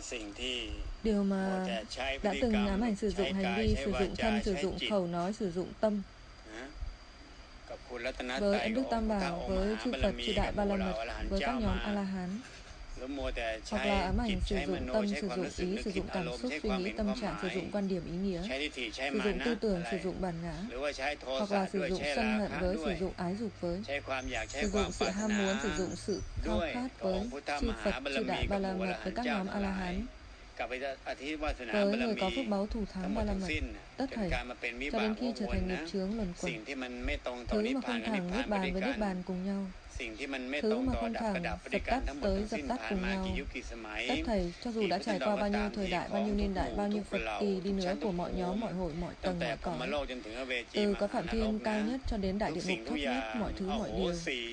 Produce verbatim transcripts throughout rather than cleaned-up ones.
Điều mà đã từng ám ảnh sử dụng hành vi, sử dụng thân, sử dụng khẩu nói, sử dụng tâm. Với Ấn Đức Tam Bảo, với chư Phật, chư Đại Ba La Mật, với các nhóm A-la-hán. Hoặc là ám ảnh sử dụng tâm, sử dụng ý, sử dụng cảm xúc, suy nghĩ, tâm trạng, sử dụng quan điểm, ý nghĩa, sử dụng tư tưởng, sử dụng bản ngã. Hoặc là sử dụng sân hận với, sử dụng ái dục với, sử dụng sự ham muốn, sử dụng sự khao khát với chư Phật, chư Đại Ba La Mật, với các nhóm A-la-hán. Với người có phước báu thủ thắng Ba La Mật, tất thảy, cho đến khi trở thành nghiệp chướng luẩn quẩn. Thứ mà không thẳng Niết Bàn với Niết Bàn cùng nhau. Thứ mà không thẳng dập tắt tới dập tắt cùng nhau. Tất thảy, cho dù đã trải qua bao nhiêu thời đại, bao nhiêu niên đại, bao nhiêu Phật kỳ đi nữa của mọi nhóm, mọi hội, mọi tầng, mọi cõi. Từ có Phạm Thiên cao nhất cho đến Đại Địa Ngục thấp nhất, mọi thứ, mọi điều.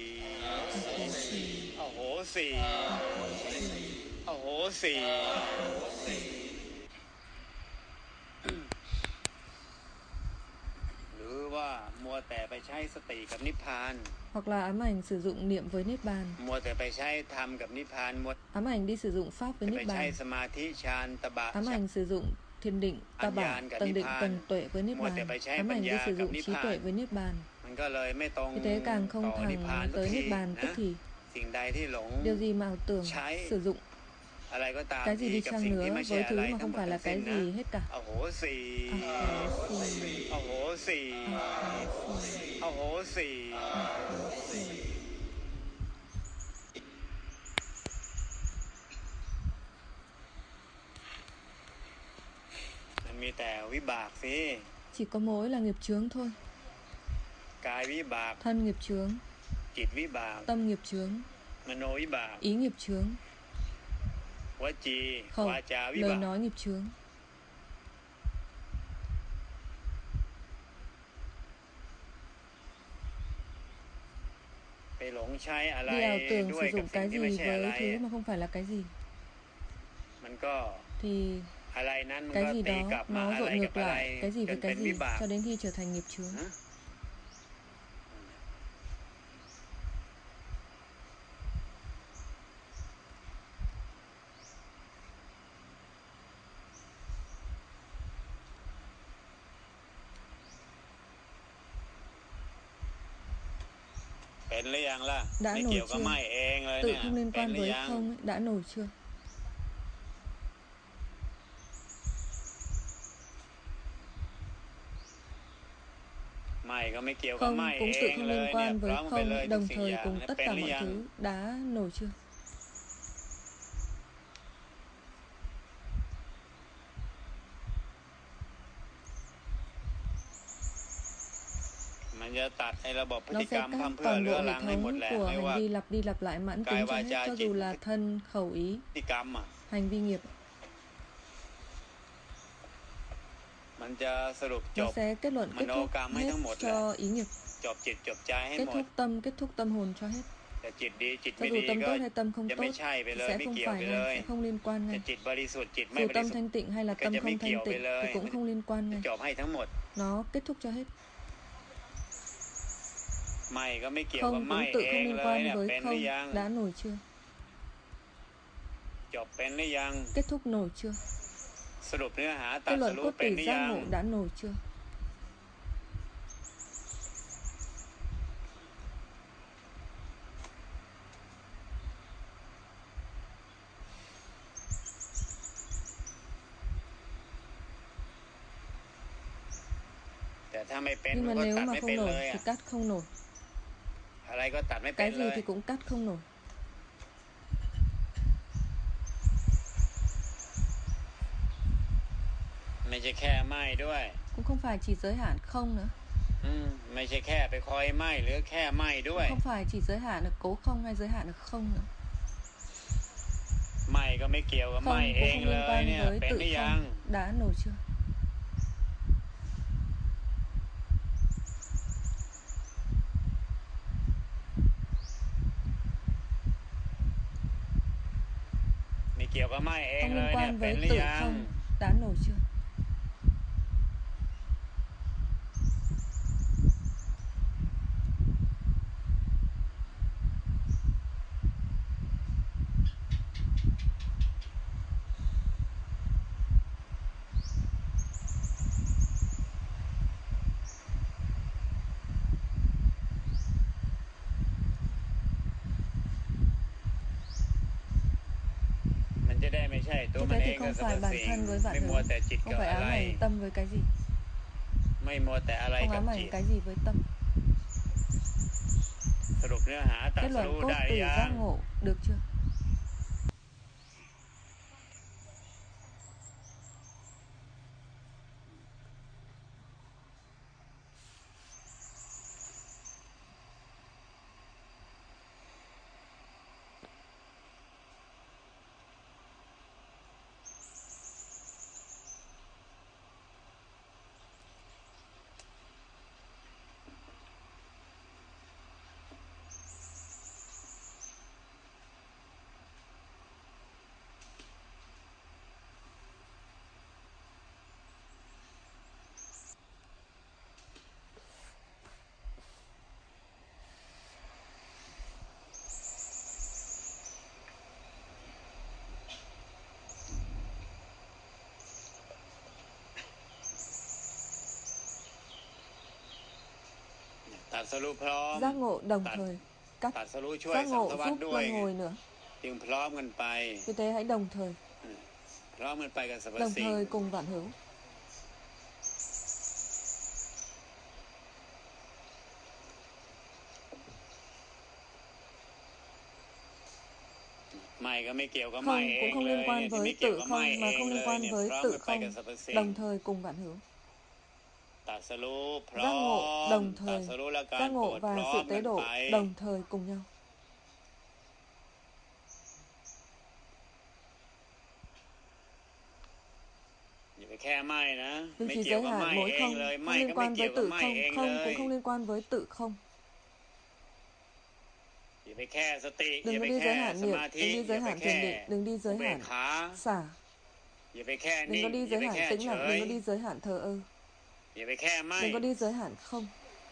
Hoặc là ám ảnh sử dụng niệm với Niết Bàn. Ám ảnh đi sử dụng Pháp với Niết Bàn. Ám ảnh sử dụng thiền định, ta bảo, tầng định, tầng tuệ với Niết Bàn. Ám ảnh đi sử dụng trí tuệ với Niết Bàn. Như thế càng không thẳng tới Niết Bàn tức thì. Điều gì mà ảo tưởng sử dụng cái gì đi chăng nữa với thứ mà không phải là cái gì hết cả. Chỉ có mối là nghiệp chướng thôi. Thân nghiệp chướng, tâm nghiệp chướng, ý nghiệp chướng, khẩu, lời nói nghiệp chướng. Đi ảo tưởng sử dụng cái gì với thứ mà không phải là cái gì, thì cái gì đó nó dội ngược lại cái gì với cái gì cho đến khi trở thành nghiệp chướng. Đã nổi chưa? Tự không liên quan với không ấy, đã nổi chưa? Không cũng tự không liên quan với không, đồng thời cùng tất cả mọi thứ đã nổi chưa? Nó sẽ cắt toàn bộ hệ thống của hành vi lặp đi lặp lại mãn tính cho hết, cho dù là thân, khẩu, ý, hành vi nghiệp. Nó sẽ kết luận kết thúc hết cho ý nghiệp. Kết thúc tâm, kết thúc tâm hồn cho hết. Cho dù tâm tốt hay tâm không tốt sẽ không phải ngay, sẽ không liên quan ngay. Dù tâm thanh tịnh hay là tâm không thanh tịnh thì cũng không liên quan ngay. Nó kết thúc cho hết. Không cũng tự không liên quan với không, đã nổi chưa? Kết thúc nổi chưa? Kết luận cốt tủy giác ngộ đã nổi chưa? Nhưng mà nếu mà không nổi thì cắt không nổi. Cái gì thì cũng cắt không nổi. Cũng không phải chỉ giới hạn không nữa. Không phải chỉ giới hạn được cố không hay giới hạn được không nữa. Không cũng không liên quan với tự không, đã nổi chưa? Không liên quan với tự không, đã nổi chưa? Như thế thì không phải bản thân với vạn hữu, không phải ám ảnh tâm với cái gì, không ám ảnh cái gì với tâm. Kết luận cốt từ giác ngộ được chưa? Giác ngộ đồng thời cắt, giác ngộ giúp luân hồi nữa. Vì thế hãy đồng thời, đồng thời cùng vạn hữu. Không cũng không liên quan với tự không, mà không liên quan với tự không, đồng thời cùng vạn hữu. Giác ngộ đồng thời, giác ngộ và sự tế độ đồng thời cùng nhau. Đừng chỉ giới hạn mỗi không, không liên quan với tự không, không cũng không liên quan với tự không. Đừng có đi giới hạn niệm, đừng đi giới hạn thiền định, đừng đi giới hạn xả, đừng có đi giới hạn tĩnh lặng, đừng có đi giới hạn thờ ơ, đừng có đi giới hạn không.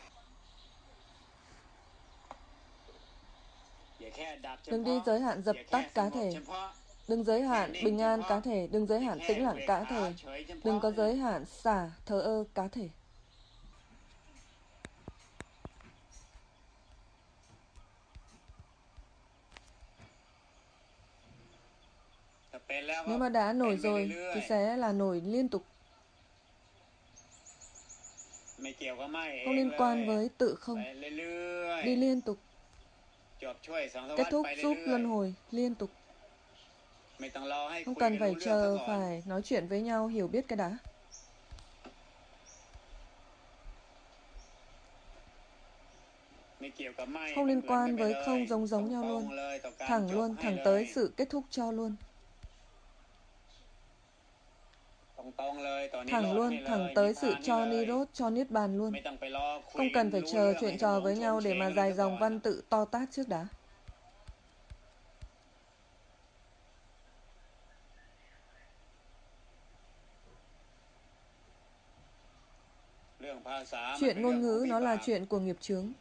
Đừng đi giới hạn dập tắt cá thể, đừng giới hạn bình an cá thể, đừng giới hạn tĩnh lặng cá thể, đừng có giới hạn xả, thờ ơ cá thể. Nếu mà đã nổi rồi thì sẽ là nổi liên tục. Không liên quan với tự không. Đi liên tục. Kết thúc giúp luân hồi liên tục. Không cần phải chờ phải nói chuyện với nhau hiểu biết cái đã. Không liên quan với không giống giống nhau luôn. Thẳng luôn, thẳng tới sự kết thúc cho luôn. Thẳng luôn, thẳng tới sự cho Nirod, cho Niết Bàn luôn. Không cần phải chờ chuyện trò với nhau để mà dài dòng văn tự to tát trước đã. Chuyện ngôn ngữ nó là chuyện của nghiệp chướng.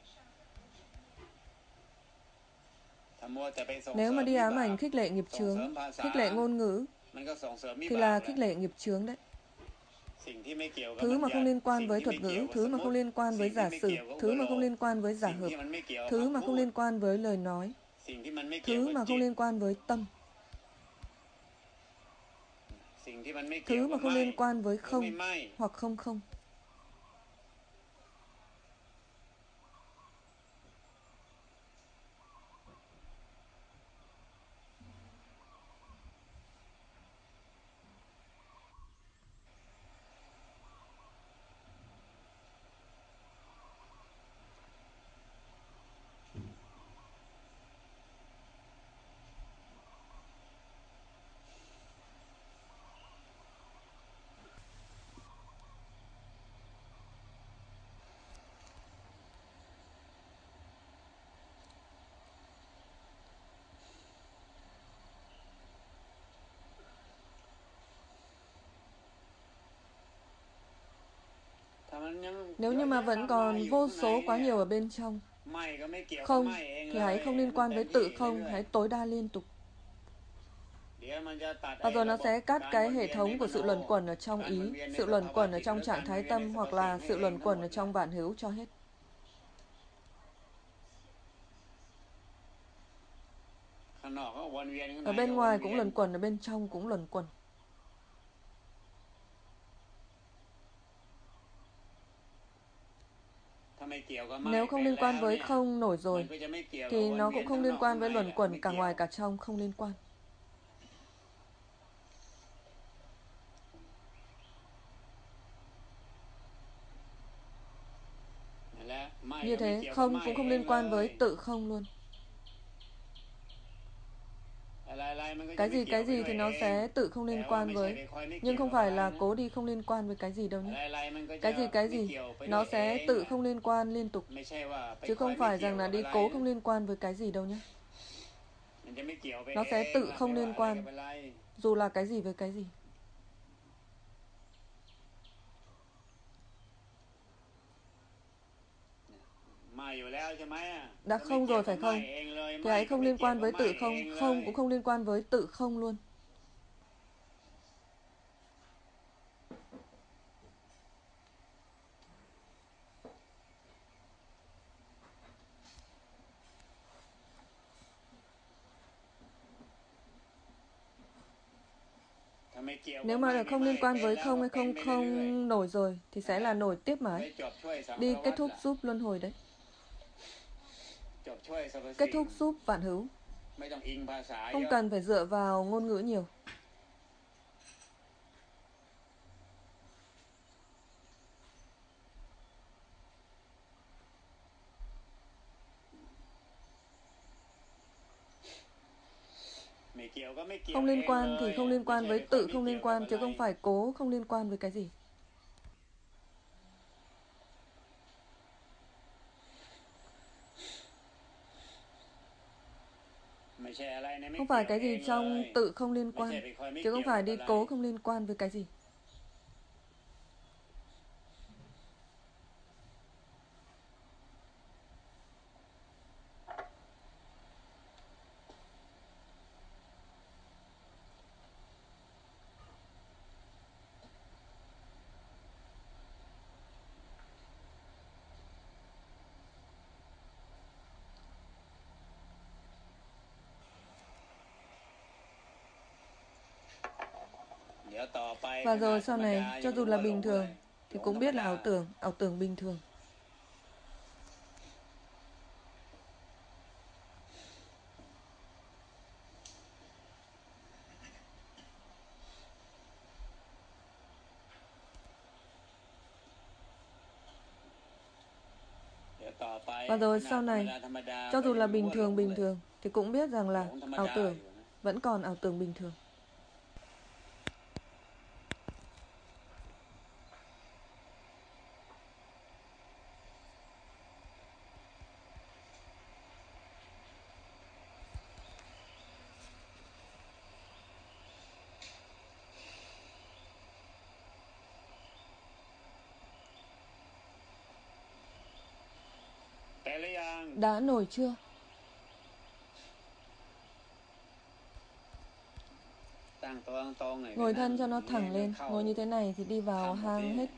Nếu mà đi ám ảnh khích lệ nghiệp chướng, khích lệ ngôn ngữ, thì là khích lệ nghiệp chướng đấy. Thứ mà không liên quan với thuật ngữ, thứ mà không liên quan với giả sử, thứ mà không liên quan với giả hợp, thứ mà không liên quan với lời nói, thứ mà không liên quan với tâm, thứ mà không liên quan với không hoặc không không. Nếu như mà vẫn còn vô số quá nhiều ở bên trong không, thì hãy không liên quan với tự không, hãy tối đa liên tục. Và rồi nó sẽ cắt cái hệ thống của sự luẩn quẩn ở trong ý, sự luẩn quẩn ở trong trạng thái tâm, hoặc là sự luẩn quẩn ở trong vạn hữu cho hết. Ở bên ngoài cũng luẩn quẩn, ở bên trong cũng luẩn quẩn. Nếu không liên quan với không nổi rồi, thì nó cũng không liên quan với luẩn quẩn cả ngoài cả trong, không liên quan. Như thế, không cũng không liên quan với tự không luôn. Cái gì cái gì thì nó sẽ tự không liên quan với, nhưng không phải là cố đi không liên quan với cái gì đâu nhé. Cái gì cái gì nó sẽ tự không liên quan liên tục, chứ không phải rằng là đi cố không liên quan với cái gì đâu nhé. Nó sẽ tự không liên quan, dù là cái gì với cái gì. Đã không rồi phải không? Thì hãy không liên quan với tự không, không cũng không liên quan với tự không luôn. Nếu mà là không liên quan với không hay không không nổi rồi, thì sẽ là nổi tiếp mãi. Đi kết thúc giúp luân hồi đấy. Kết thúc giúp vạn hữu. Không cần phải dựa vào ngôn ngữ nhiều. Không liên quan thì không liên quan với tự không liên quan, chứ không phải cố không liên quan với cái gì. Không phải cái gì trong tự không liên quan, chứ không phải đi cố không liên quan với cái gì. Và rồi sau này, cho dù là bình thường, thì cũng biết là ảo tưởng, ảo tưởng bình thường. Và rồi sau này, cho dù là bình thường bình thường, thì cũng biết rằng là ảo tưởng, vẫn còn ảo tưởng bình thường. Đã nổi chưa? Ngồi thân cho nó thẳng lên. Ngồi như thế này thì đi vào hang hết.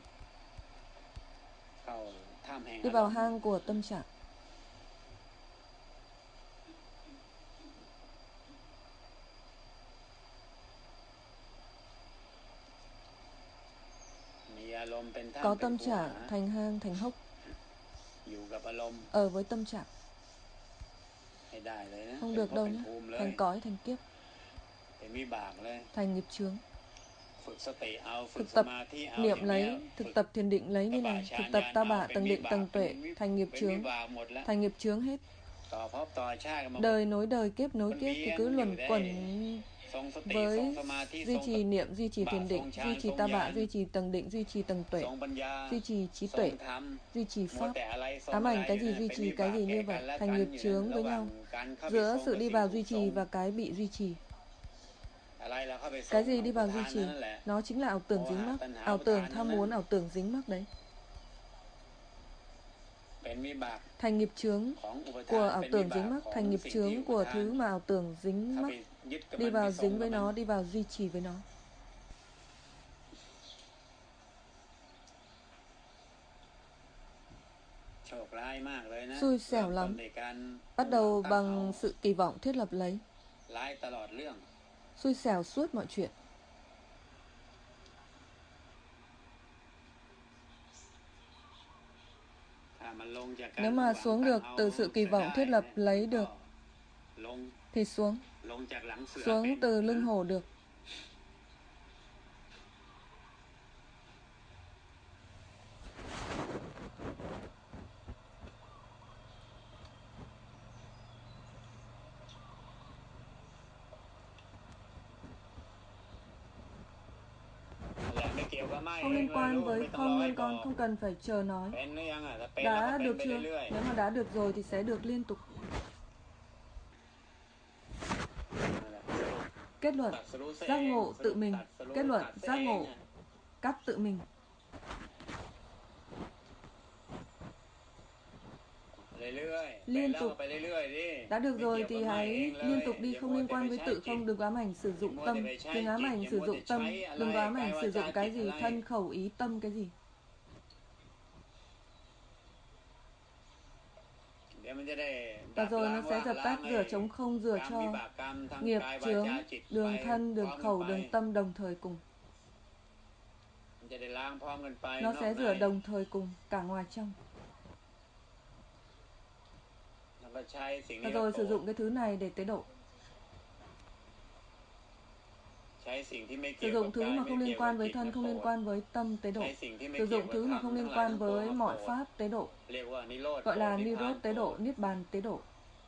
Đi vào hang của tâm trạng. Có tâm trạng thành hang thành hốc. Ở với tâm trạng. Không được đâu nhé. Thành cõi thành kiếp. Thành nghiệp chướng. Thực tập niệm lấy, thực tập thiền định lấy như này, thực tập ta bạ tầng định tầng tuệ, thành nghiệp chướng, thành nghiệp chướng hết. Đời nối đời, kiếp nối kiếp thì cứ luẩn quẩn với duy trì niệm, duy trì thiền định, duy trì ta bạ, duy trì tầng định, duy trì tầng tuệ, duy trì trí tuệ, duy trì pháp. Ám ảnh cái gì duy trì cái gì như vậy, thành nghiệp chướng với nhau, giữa sự đi vào duy trì và cái bị duy trì. Cái gì đi vào duy trì? Nó chính là ảo tưởng dính mắc. Ảo tưởng tham muốn, ảo tưởng dính mắc đấy. Thành nghiệp chướng của ảo tưởng dính mắc, thành nghiệp chướng của thứ mà ảo tưởng dính mắc. Đi vào dính với nó, đi vào duy trì với nó. Xui xẻo lắm. Bắt đầu bằng sự kỳ vọng thiết lập lấy. xui xẻo suốt mọi chuyện. Nếu mà xuống được từ sự kỳ vọng thiết lập lấy được thì xuống. Xuống từ lưng hổ được. Không liên quan với không nên con không cần phải chờ nói. Đã được chưa? Nếu mà đã được rồi thì sẽ được liên tục. Kết luận, giác ngộ tự mình. Kết luận, giác ngộ, cắt tự mình. Liên tục. Đã được rồi thì hãy liên tục đi, không liên quan với tự không. Đừng có ám ảnh sử dụng tâm. Đừng ám ảnh sử dụng tâm. Đừng có ám ảnh sử dụng cái gì, thân, khẩu, ý, tâm cái gì. Và rồi nó sẽ dập tắt, rửa trống không, rửa cho nghiệp chướng, đường thân, đường khẩu, đường tâm đồng thời cùng. Nó sẽ rửa đồng thời cùng, cả ngoài trong. Và rồi sử dụng cái thứ này để tế độ. Sử dụng thứ mà không liên quan với thân, không liên quan với tâm tế độ. Sử dụng thứ mà không liên quan với mọi pháp tế độ. Gọi là Nirodha tế độ, Niết bàn tế độ.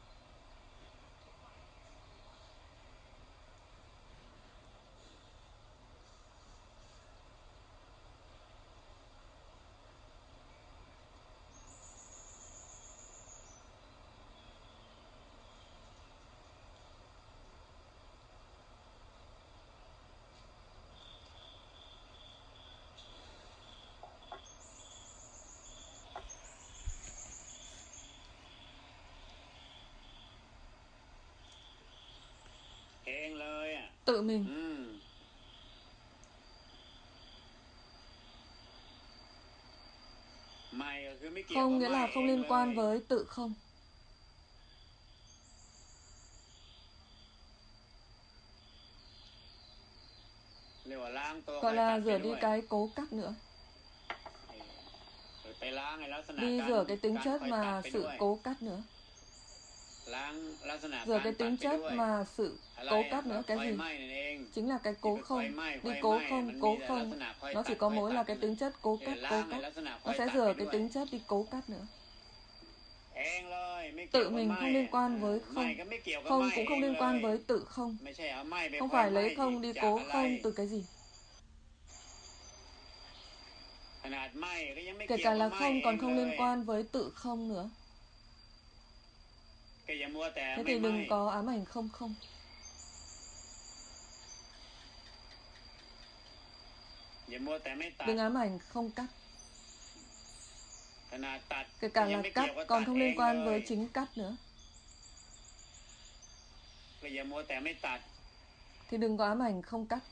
Tự mình. Không nghĩa là không liên quan với tự không. Gọi là rửa đi cái cố cắt nữa. Đi rửa cái tính chất mà sự cố cắt nữa. Rửa cái tính chất mà sự cố cắt nữa. Cái gì? Chính là cái cố không. Đi cố không, cố không. Nó chỉ có mỗi là cái tính chất cố cắt, cố cắt. Nó sẽ rửa cái tính chất đi cố cắt nữa. Tự mình không liên quan với không. Không cũng không liên quan với tự không. Không phải lấy không đi cố không từ cái gì. Kể cả là không còn không liên quan với tự không nữa. Thế thì đừng có ám ảnh không không. Đừng ám ảnh không cắt. Kể cả là cắt còn không liên quan với chính cắt nữa. Thì đừng có ám ảnh không cắt.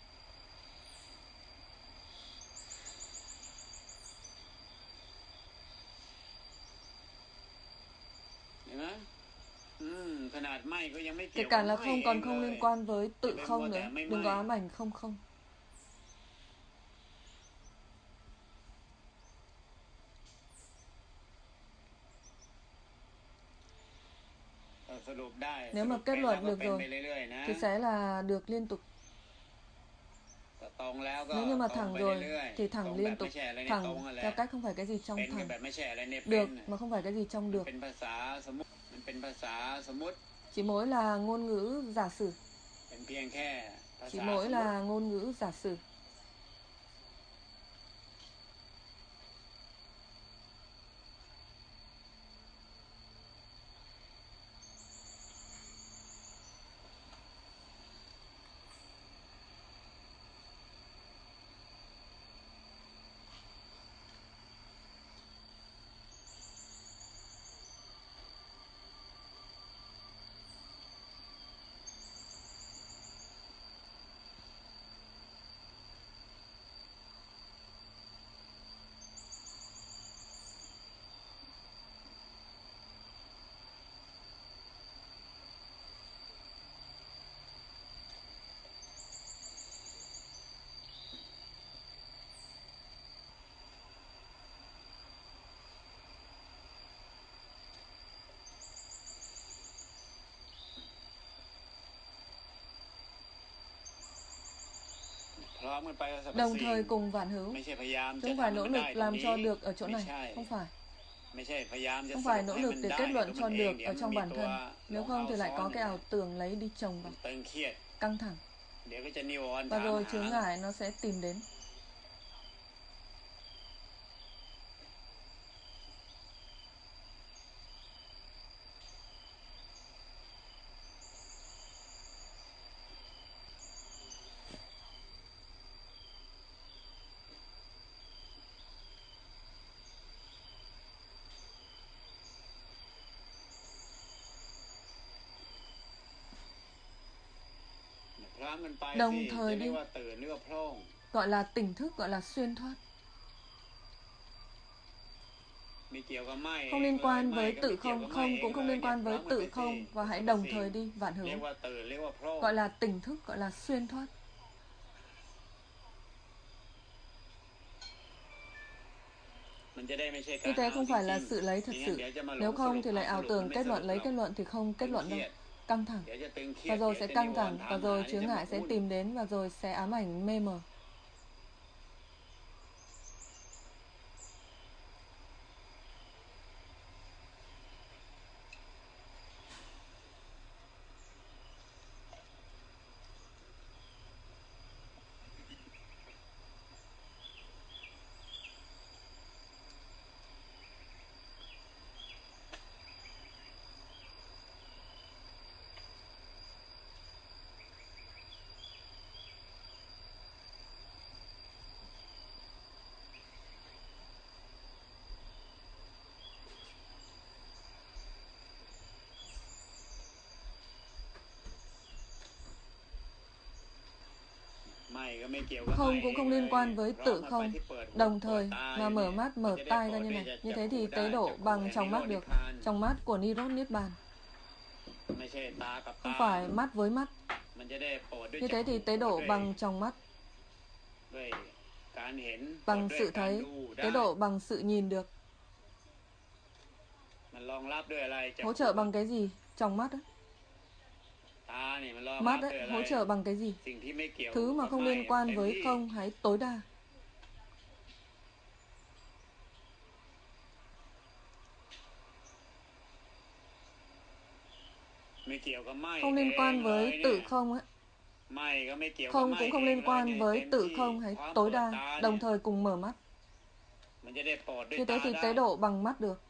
Kể cả là không còn không liên quan với tự không nữa. Đừng có ám ảnh không không. Nếu mà kết luận được rồi thì sẽ là được liên tục. Nếu như mà thẳng rồi thì thẳng liên tục. Thẳng theo cách không phải cái gì trong thẳng. Được mà không phải cái gì trong được. Chỉ mỗi là ngôn ngữ giả sử. Chỉ mỗi là ngôn ngữ giả sử. đồng thời cùng vạn hữu. Chứ không phải nỗ lực làm cho được ở chỗ này, không phải. Không phải nỗ lực để kết luận cho được ở trong bản thân. Nếu không thì lại có cái ảo tưởng lấy đi chồng vào, căng thẳng. Và rồi chướng ngại nó sẽ tìm đến. Đồng thời đi, gọi là tỉnh thức, gọi là xuyên thoát. Không liên quan với tự không, không cũng không liên quan với tự không. Và hãy đồng thời đi, vạn hữu. Gọi là tỉnh thức, gọi là xuyên thoát. Như thế không phải là sự lấy thật sự. Nếu không thì lại ảo tưởng kết luận, lấy kết luận thì không kết luận đâu. Căng thẳng. Và rồi sẽ căng thẳng, và rồi chướng ngại sẽ tìm đến, và rồi sẽ ám ảnh mê mờ. Không cũng không liên quan với tự không. Đồng thời mà mở mắt, mở tai ra như này. Như thế thì tế độ bằng trong mắt được. Trong mắt của Nirodha Niết Bàn. Không phải mắt với mắt. Như thế thì tế độ bằng trong mắt. Bằng sự thấy. Tế độ bằng sự nhìn được. Hỗ trợ bằng cái gì? Trong mắt á. Mắt ấy, hỗ trợ bằng cái gì? Thứ mà không liên quan với không hay tối đa. Không liên quan với tự không ấy. Không cũng không liên quan với tự không hay tối đa, đồng thời cùng mở mắt. Như thế thì tế độ bằng mắt được.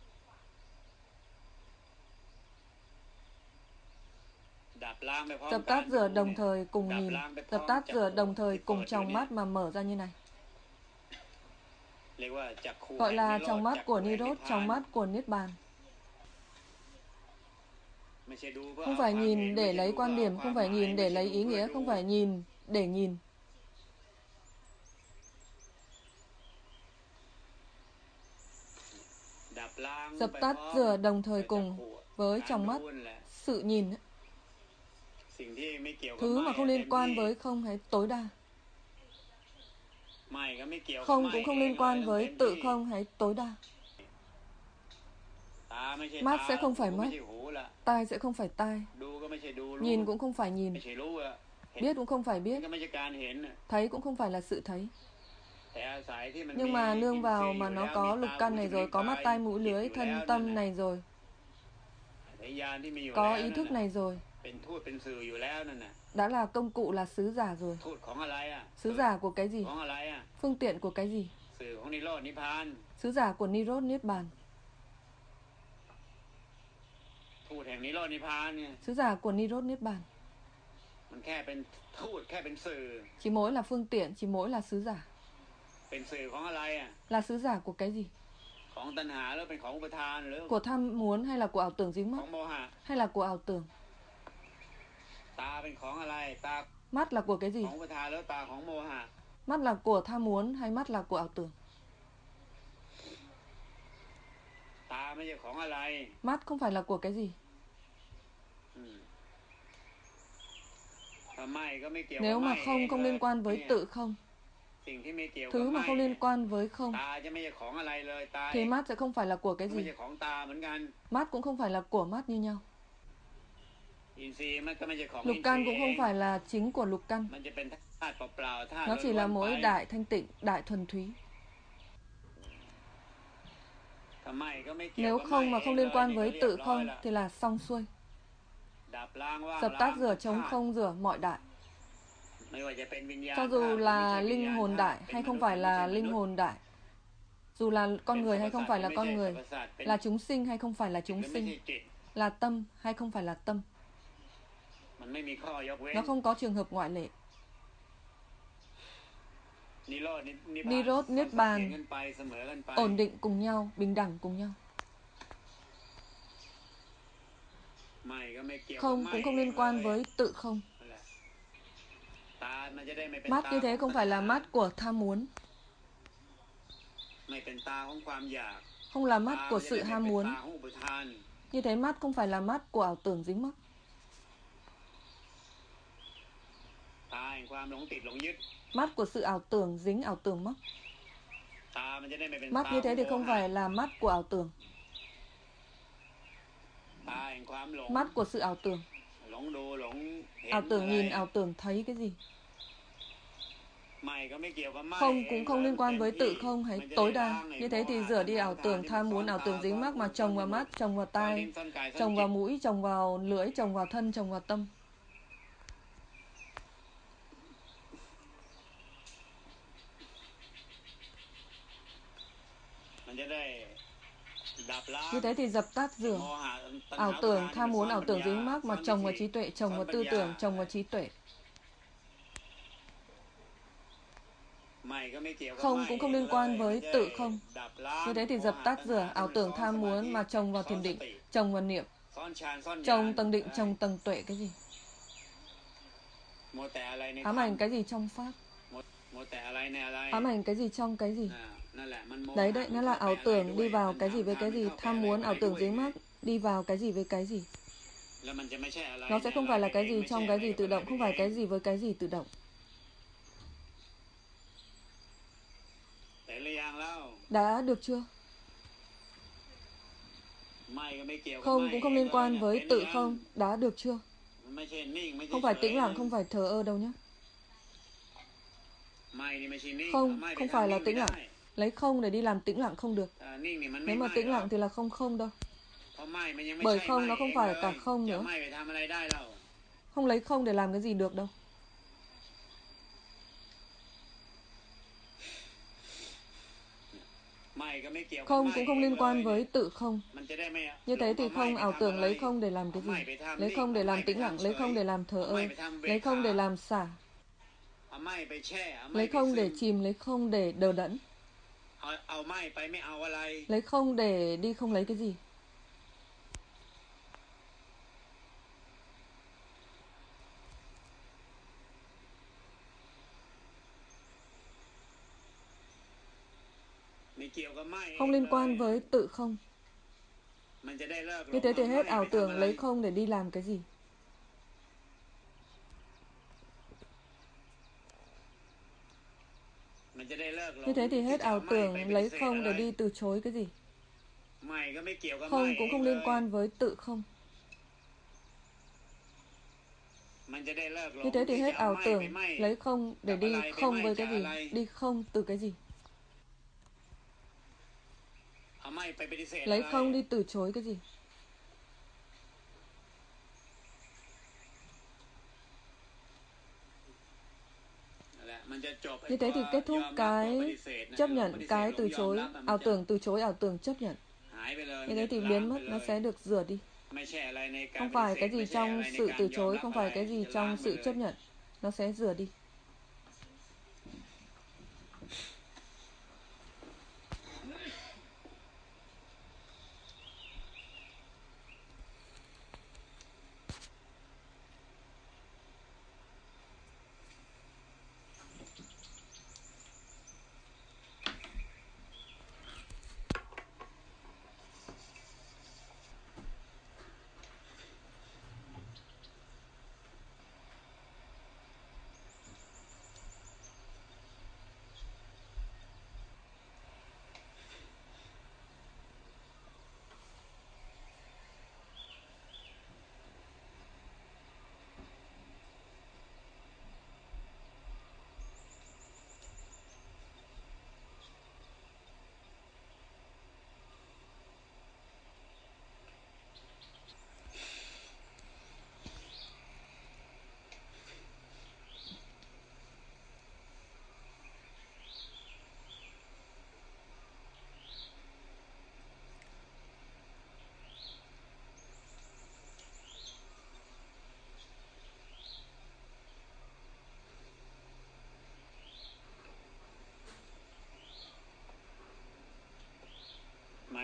Dập tắt rửa đồng thời cùng nhìn. Dập tắt rửa đồng thời cùng trong mắt mà mở ra như này. Gọi là trong mắt của Nirodha, trong mắt của Niết Bàn. Không phải nhìn để lấy quan điểm, không phải nhìn để lấy ý nghĩa, không phải nhìn để nhìn. Dập tắt rửa đồng thời cùng với trong mắt, sự nhìn. Thứ mà không liên quan với không hay tối đa. Không cũng không liên quan với tự không hay tối đa. Mắt sẽ không phải mắt. Tai sẽ không phải tai. Nhìn cũng không phải nhìn. Biết cũng không phải biết. Thấy cũng không phải là sự thấy. Nhưng mà nương vào mà nó có lục căn này rồi, có mắt tai mũi lưỡi thân tâm này rồi, có ý thức này rồi, đã là công cụ, là sứ giả rồi. Sứ giả của cái gì? Phương tiện của cái gì? Sứ giả của Nirodha Niết Bàn. Sứ giả của Nirodha Niết Bàn. Chỉ mỗi là phương tiện, chỉ mỗi là sứ giả. Là sứ giả của cái gì? Của tham muốn hay là của ảo tưởng dính mắc? Hay là của ảo tưởng? Mắt là của cái gì? Mắt là của tham muốn hay mắt là của ảo tưởng? Mắt không phải là của cái gì? Nếu mà không không liên quan với tự không, thứ mà không liên quan với không, thì mắt sẽ không phải là của cái gì. Mắt cũng không phải là của mắt như nhau. Lục căn cũng không phải là chính của lục căn. Nó chỉ là mỗi đại thanh tịnh, đại thuần túy. Nếu không mà không liên quan với tự không thì là xong xuôi. Dập tắt rửa trống không rửa mọi đại. Cho dù là linh hồn đại hay không phải là linh hồn đại, dù là con người hay không phải là con người, là chúng sinh hay không phải là chúng sinh, là tâm hay không phải là tâm, nó không có trường hợp ngoại lệ. Nirod, Niết Bàn, ổn định cùng nhau, bình đẳng cùng nhau. Không cũng không liên quan với tự không. Mắt như thế không phải là mắt của tham muốn, không là mắt của sự ham muốn. Như thế mắt không phải là mắt của ảo tưởng dính mắc. Mắt của sự ảo tưởng dính ảo tưởng mắc. Mắt như thế thì không phải là mắt của ảo tưởng. Mắt của sự ảo tưởng. Ảo tưởng nhìn, ảo tưởng thấy cái gì. Không cũng không liên quan với tự không hay tối đa. Như thế thì rửa đi ảo tưởng tham muốn, ảo tưởng dính mắc mà trồng vào mắt, trồng vào tai, trồng vào mũi, trồng vào lưỡi, trồng vào thân, trồng vào tâm. Như thế thì dập tắt rửa ảo tưởng tham muốn, ảo tưởng dính mắc mà trồng vào trí tuệ, trồng vào tư tưởng, trồng vào trí tuệ. Không cũng không liên quan với tự không. Như thế thì dập tắt rửa ảo tưởng tham muốn mà trồng vào thiền định, trồng vào niệm, trồng tầng định, trồng tầng tuệ cái gì. Ám ảnh cái gì trong pháp, ám ảnh cái gì trong cái gì. Đấy đấy, nó là ảo tưởng đi vào cái gì với cái gì, tham muốn, ảo tưởng dính mắc đi vào cái gì với cái gì. Nó sẽ không phải là cái gì trong cái gì tự động, không phải cái gì với cái gì tự động. Đã được chưa? Không cũng không liên quan với tự không. Đã được chưa? Không phải tĩnh lặng, không phải thờ ơ đâu nhé. Không, không phải là tĩnh lặng. Lấy không để đi làm tĩnh lặng không được. Nếu mà tĩnh lặng thì là không không đâu. Bởi không nó không phải cả không nữa. Không lấy không để làm cái gì được đâu. Không cũng không liên quan với tự không. Như thế thì không ảo tưởng lấy không để làm cái gì. Lấy không để làm tĩnh lặng, lấy không để làm thờ ơ, lấy không để làm xả, lấy không để chìm, lấy không để đờ đẫn, lấy không để đi không lấy cái gì. Không liên quan với tự không. Như thế thì hết ảo tưởng lấy không để đi làm cái gì. Như thế thì hết ảo tưởng lấy không để đi từ chối cái gì. Không cũng không liên quan với tự không. Như thế thì hết ảo tưởng lấy không để đi không với cái gì, đi không từ cái gì. Lấy không đi từ chối cái gì. Như thế thì kết thúc cái chấp nhận, cái từ chối, ảo tưởng từ chối, ảo tưởng chấp nhận. Như thế thì biến mất, nó sẽ được rửa đi. Không phải cái gì trong sự từ chối, không phải cái gì trong sự chấp nhận, nó sẽ rửa đi.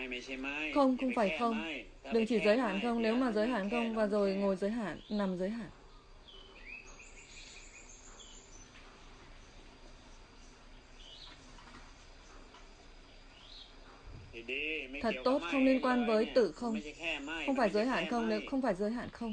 Không, không phải không. Đừng chỉ giới hạn không, nếu mà giới hạn không và rồi ngồi giới hạn, nằm giới hạn. Thật tốt, không liên quan với tự không. Không phải giới hạn không, nếu không phải giới hạn không.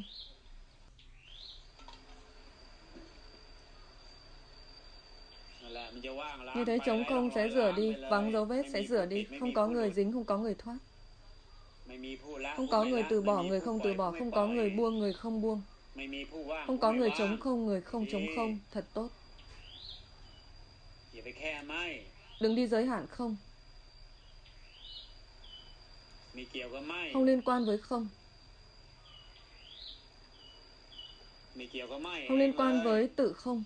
Như thế trống không sẽ rửa đi, vắng dấu vết sẽ rửa đi, không có người dính, không có người thoát. Không có người từ bỏ, người không từ bỏ, không có người buông, người không buông. Không có người trống không, người không trống không, thật tốt. Đừng đi giới hạn không. Không liên quan với không. Không liên quan với tự không.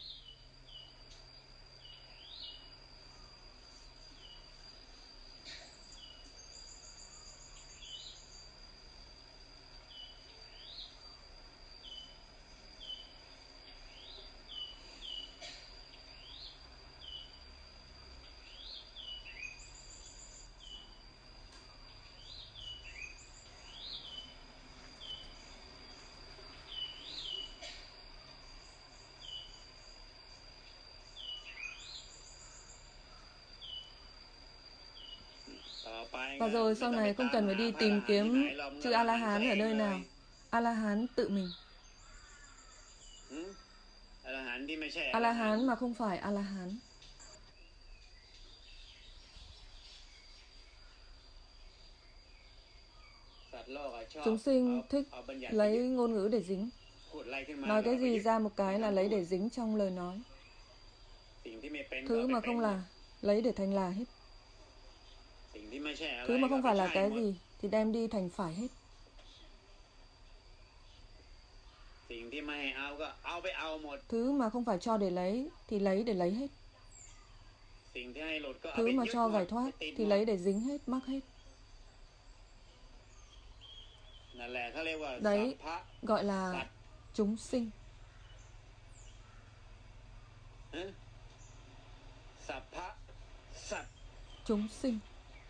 Và rồi sau này không cần phải đi tìm kiếm chữ A-la-hán ở nơi nào. A-la-hán tự mình. A-la-hán mà không phải A-la-hán. Chúng sinh thích lấy ngôn ngữ để dính. Nói cái gì ra một cái là lấy để dính trong lời nói. Thứ mà không là, lấy để thành là hết. Thứ mà không phải là cái gì thì đem đi thành phải hết. Thứ mà không phải cho để lấy thì lấy để lấy hết. Thứ mà cho giải thoát thì lấy để dính hết, mắc hết. Đấy gọi là chúng sinh. Chúng sinh.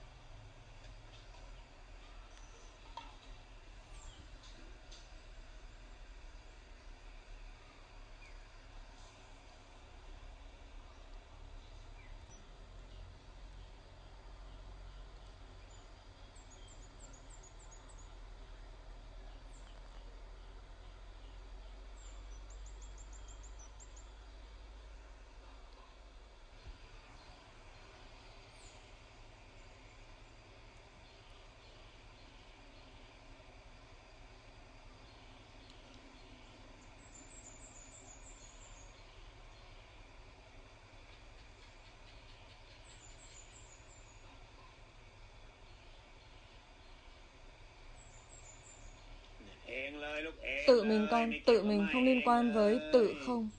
Tự mình con, tự mình không liên quan với tự không.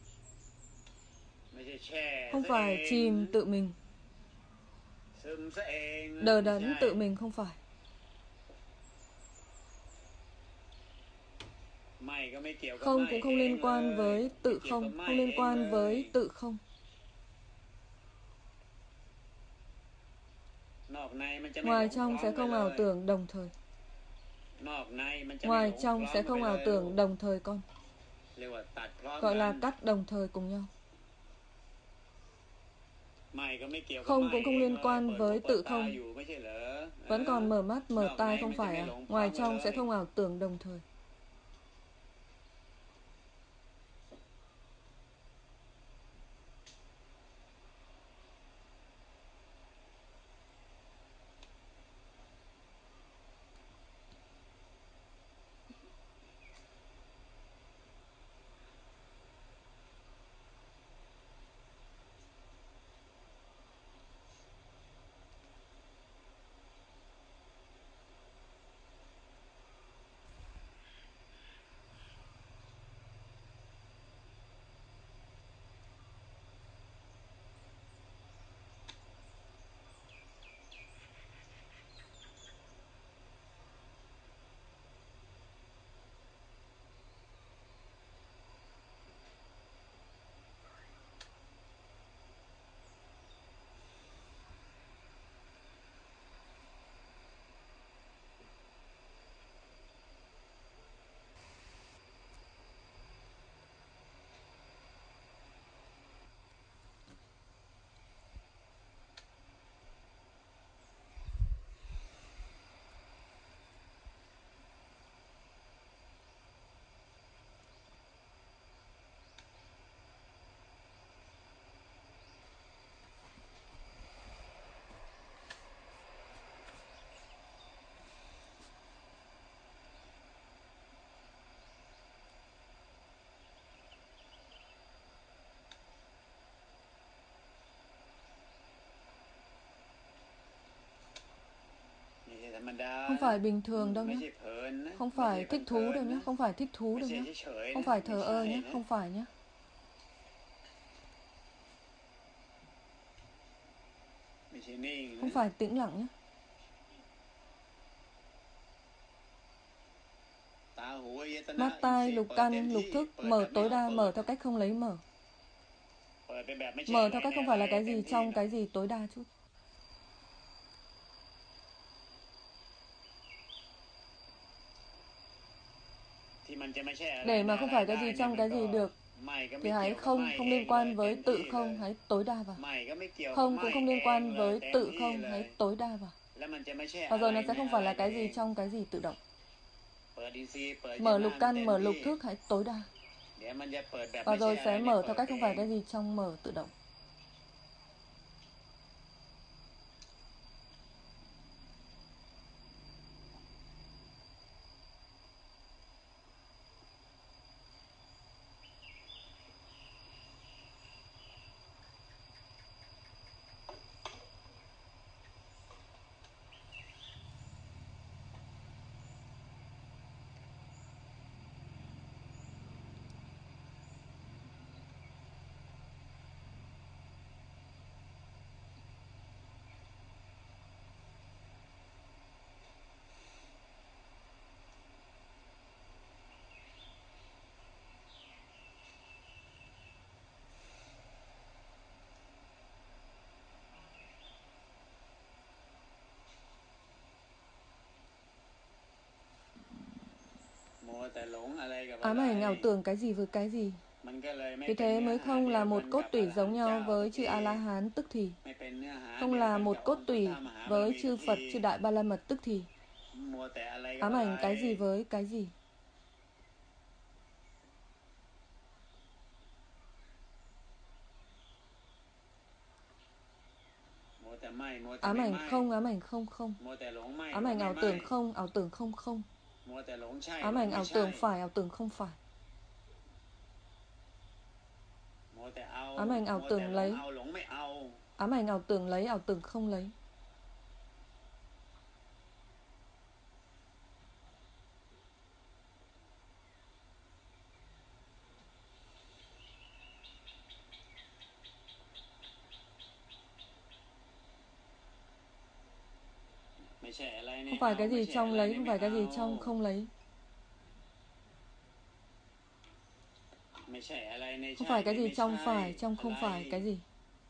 Không phải chìm tự mình. Đờ đẫn tự mình không phải. Không cũng không liên quan với tự không, không liên quan với tự không. Ngoài trong sẽ không ảo tưởng đồng thời. Ngoài trong sẽ không ảo tưởng đồng thời con. Gọi là cắt đồng thời cùng nhau. Không cũng không liên quan với tự không. Vẫn còn mở mắt, mở tai không phải à? Ngoài trong sẽ không ảo tưởng đồng thời. Không phải bình thường đâu nhé. Không phải thích thú đâu nhé. Không phải thích thú đâu nhé. Không phải thờ ơ nhé. Không phải nhé. Không phải tĩnh lặng nhé. Mắt, tai, lục căn, lục thức mở tối đa, mở theo cách không lấy mở. Mở theo cách không phải là cái gì trong cái gì tối đa chút. Để mà không phải cái gì trong cái gì được thì hãy không, không liên quan với tự không, hãy tối đa vào. Không cũng không liên quan với tự không, hãy tối đa vào. Và rồi nó sẽ không phải là cái gì trong cái gì tự động. Mở lục căn, mở lục thức, hãy tối đa. Và rồi sẽ mở theo cách không phải cái gì trong mở tự động. Ám ảnh ảo tưởng cái gì với cái gì. Vì thế mới không là một cốt tủy giống nhau với chư A-la-hán tức thì. Không là một cốt tủy với chư Phật, chư Đại Ba La Mật tức thì. Ám ảnh cái gì với cái gì. Ám ảnh không, ám ảnh không không. Ám ảnh ảo tưởng không, ảo tưởng không không. Ám ảnh ảo tưởng phải, ảo tưởng không phải. Ám ảnh ảo tưởng lấy. Ám ảnh ảo tưởng lấy, ảo tưởng không lấy. Không phải cái gì trong lấy, không phải cái gì trong không lấy. Không phải cái gì trong phải, trong không phải cái gì.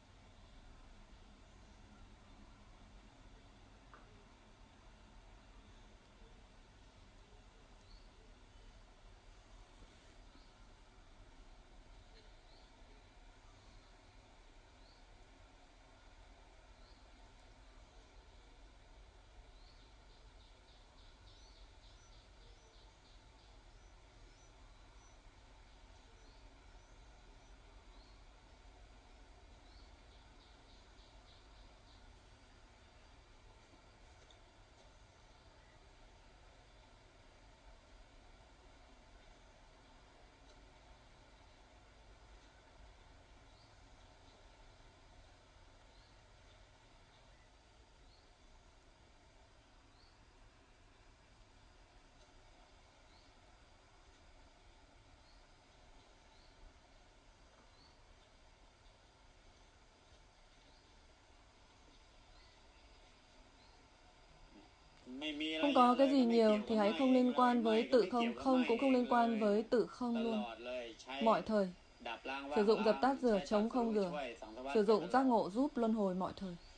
Không có cái gì nhiều thì hãy không liên quan với tự không, không cũng không liên quan với tự không luôn. Mọi thời. Sử dụng dập tắt rửa, chống không rửa. Sử dụng giác ngộ giúp luân hồi mọi thời.